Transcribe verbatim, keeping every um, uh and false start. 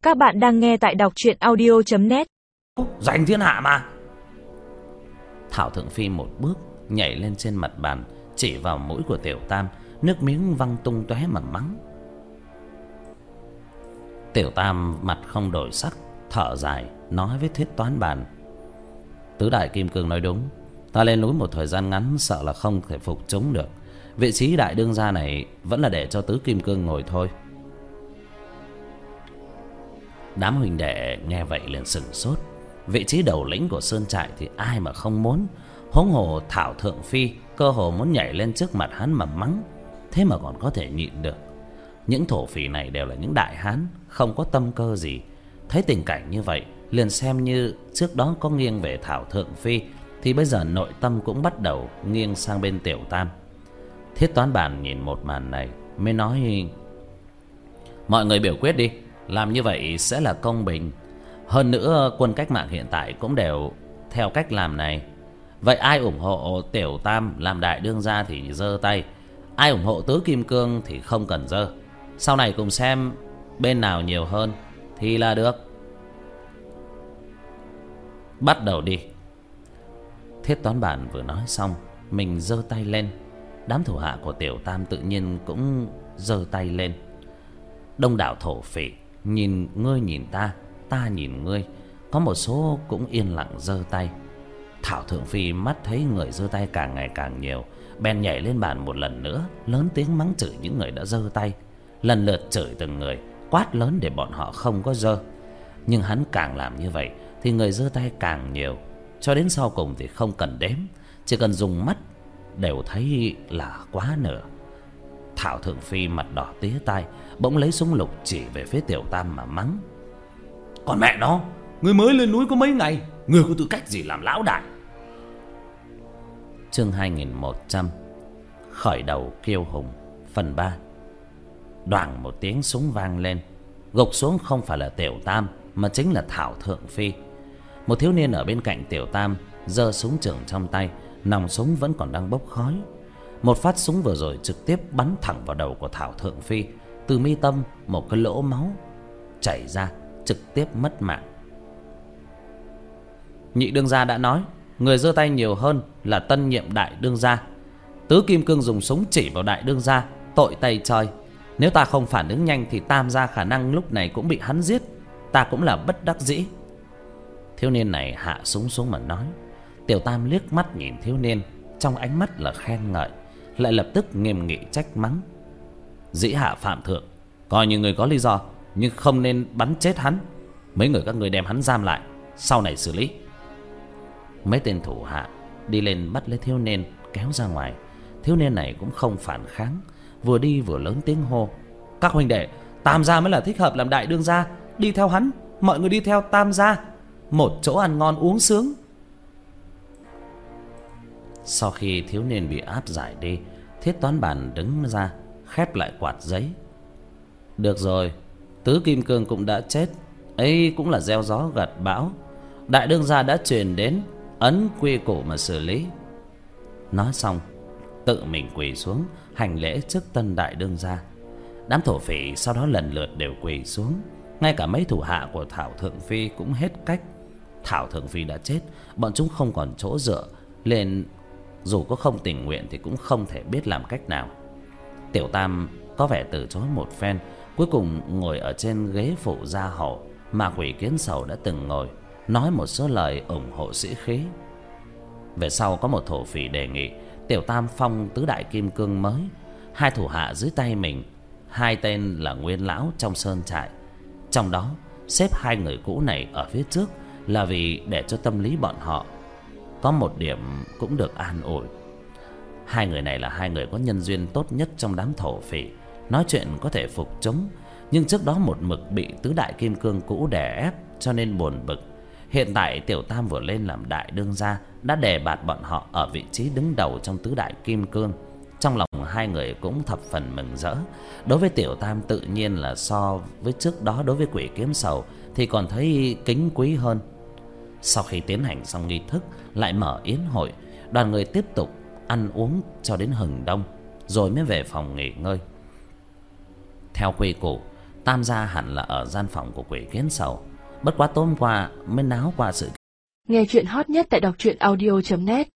Các bạn đang nghe tại đọc truyện audio chấm net. Giành thiên hạ mà. Thảo Thượng Phi một bước nhảy lên trên mặt bàn, chỉ vào mũi của Tiểu Tam, nước miếng văng tung tóe mà mắng. Tiểu Tam mặt không đổi sắc, thở dài nói với Thiết Toán Bàn: Tứ đại kim cương nói đúng, ta lên núi một thời gian ngắn sợ là không thể phục chúng được. Vị trí đại đương gia này vẫn là để cho tứ kim cương ngồi thôi. Đám huynh đệ nghe vậy liền sửng sốt. Vị trí đầu lĩnh của sơn trại thì ai mà không muốn, huống hồ Thảo Thượng Phi cơ hồ muốn nhảy lên trước mặt hắn mà mắng, thế mà còn có thể nhịn được. Những thổ phỉ này đều là những đại hán, không có tâm cơ gì. Thấy tình cảnh như vậy, liền xem như trước đó có nghiêng về Thảo Thượng Phi, thì bây giờ nội tâm cũng bắt đầu nghiêng sang bên Tiểu Tam. Thiết Toán Bàn nhìn một màn này mới nói: Mọi người biểu quyết đi, làm như vậy sẽ là công bình. Hơn nữa quân cách mạng hiện tại cũng đều theo cách làm này. Vậy ai ủng hộ Tiểu Tam làm đại đương gia thì giơ tay, ai ủng hộ tứ kim cương thì không cần giơ. Sau này cùng xem bên nào nhiều hơn thì là được. Bắt đầu đi. Thiết Toán Bàn vừa nói xong, mình giơ tay lên. Đám thủ hạ của Tiểu Tam tự nhiên cũng giơ tay lên. Đông đảo thổ phỉ nhìn ngươi nhìn ta, ta nhìn ngươi, có một số cũng yên lặng giơ tay. Thảo Thượng Phi mắt thấy người giơ tay càng ngày càng nhiều, bèn nhảy lên bàn một lần nữa, lớn tiếng mắng chửi những người đã giơ tay, lần lượt chửi từng người, quát lớn để bọn họ không có giơ. Nhưng hắn càng làm như vậy thì người giơ tay càng nhiều, cho đến sau cùng thì không cần đếm, chỉ cần dùng mắt đều thấy là quá nửa. Thảo Thượng Phi mặt đỏ tía tai, bỗng lấy súng lục chỉ về phía Tiểu Tam mà mắng: Còn mẹ nó, ngươi mới lên núi có mấy ngày, ngươi có tư cách gì làm lão đại? Chương hai nghìn một trăm Khởi đầu kiêu hùng phần ba. Đoảng một tiếng súng vang lên, gục xuống không phải là Tiểu Tam mà chính là Thảo Thượng Phi. Một thiếu niên ở bên cạnh Tiểu Tam giơ súng trường trong tay, nòng súng vẫn còn đang bốc khói. Một phát súng vừa rồi trực tiếp bắn thẳng vào đầu của Thảo Thượng Phi, từ mi tâm một cái lỗ máu chảy ra, trực tiếp mất mạng. Nhị đương gia đã nói, người giơ tay nhiều hơn là tân nhiệm đại đương gia. Tứ kim cương dùng súng chỉ vào đại đương gia, tội tay trời. Nếu ta không phản ứng nhanh thì Tam gia khả năng lúc này cũng bị hắn giết. Ta cũng là bất đắc dĩ. Thiếu niên này hạ súng xuống mà nói. Tiểu Tam liếc mắt nhìn thiếu niên, trong ánh mắt là khen ngợi, lại lập tức nghiêm nghị trách mắng: Dĩ hạ phạm thượng, coi như người có lý do, nhưng không nên bắn chết hắn. Mấy người các người đem hắn giam lại, sau này xử lý. Mấy tên thủ hạ đi lên bắt lấy thiếu niên, kéo ra ngoài. Thiếu niên này cũng không phản kháng, vừa đi vừa lớn tiếng hô: Các huynh đệ, Tam gia mới là thích hợp làm đại đương gia, đi theo hắn, mọi người đi theo Tam gia, một chỗ ăn ngon uống sướng. Sau khi thiếu niên bị áp giải đi, Thiết Toán Bàn đứng ra khép lại quạt giấy. Được rồi, tứ kim cương cũng đã chết, ấy cũng là gieo gió gặt bão. Đại đương gia đã truyền đến, ấn quy củ mà xử lý. Nói xong, tự mình quỳ xuống hành lễ trước tân đại đương gia. Đám thổ phỉ sau đó lần lượt đều quỳ xuống. Ngay cả mấy thủ hạ của Thảo Thượng Phi cũng hết cách. Thảo Thượng Phi đã chết, bọn chúng không còn chỗ dựa, nên dù có không tình nguyện thì cũng không thể biết làm cách nào. Tiểu Tam có vẻ từ chối một phen, cuối cùng ngồi ở trên ghế phụ gia hậu mà Quỷ Kiến Sầu đã từng ngồi, nói một số lời ủng hộ sĩ khí. Về sau có một thổ phỉ đề nghị Tiểu Tam phong tứ đại kim cương mới. Hai thủ hạ dưới tay mình, hai tên là nguyên lão trong sơn trại. Trong đó xếp hai người cũ này ở phía trước là vì để cho tâm lý bọn họ có một điểm cũng được an ủi. Hai người này là hai người có nhân duyên tốt nhất trong đám thổ phỉ, nói chuyện có thể phục chúng, nhưng trước đó một mực bị tứ đại kim cương cũ đè ép cho nên buồn bực. Hiện tại Tiểu Tam vừa lên làm đại đương gia đã đè bạt bọn họ ở vị trí đứng đầu trong tứ đại kim cương. Trong lòng hai người cũng thập phần mừng rỡ. Đối với Tiểu Tam tự nhiên là so với trước đó đối với Quỷ Kiếm Sầu thì còn thấy kính quý hơn. Sau khi tiến hành xong nghi thức, lại mở yến hội, đoàn người tiếp tục ăn uống cho đến hừng đông, rồi mới về phòng nghỉ ngơi. Theo quy củ, Tam gia hẳn là ở gian phòng của quỷ kiến sầu, bất quá tối hôm qua mới náo qua sự. Nghe chuyện hot nhất tại đọc truyện audio chấm net.